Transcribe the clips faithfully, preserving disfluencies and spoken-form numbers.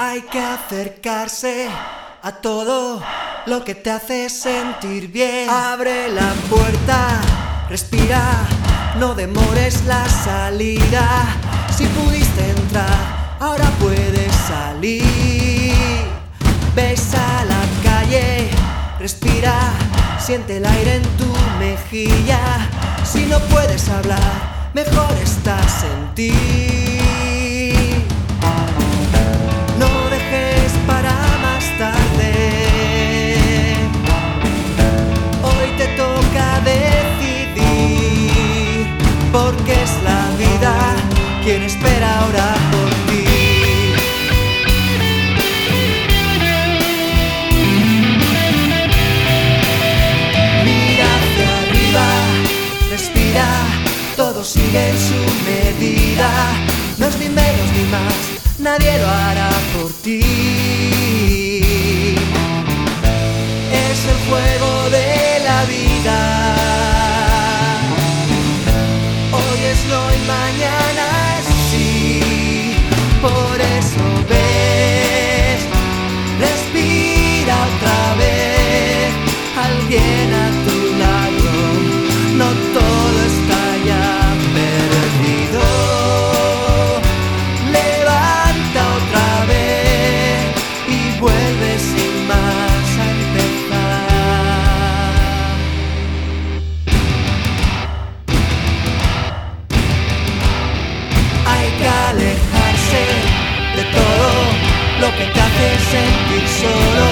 Hay que acercarse a todo lo que te hace sentir bien. Abre la puerta, respira, no demores la salida. Si pudiste entrar, ahora puedes salir. Besa la calle, respira, siente el aire en tu mejilla. Si no puedes hablar, mejor estás en ti. No dejes para más tarde. Hoy te toca decidir, porque es la vida quien espera ahora por ti. Mira hacia arriba, respira, todo sigue en su medida. No es ni menos ni más, nadie lo hará por ti. Es el juego de la vida. Hoy es no y mañana es sí. Por eso ves, respira otra vez. Alguien a tu lado, no todo está ya perdido. Vuelve sin más a empezar. Hay que alejarse de todo lo que te hace sentir solo.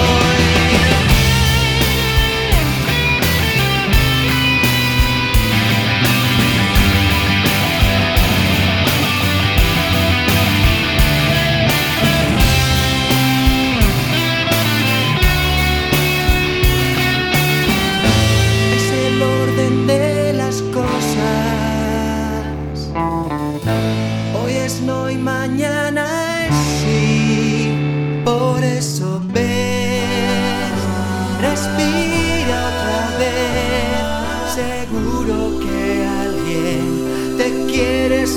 No y mañana es sí. Por eso ves, respira otra vez. Seguro que alguien te quiere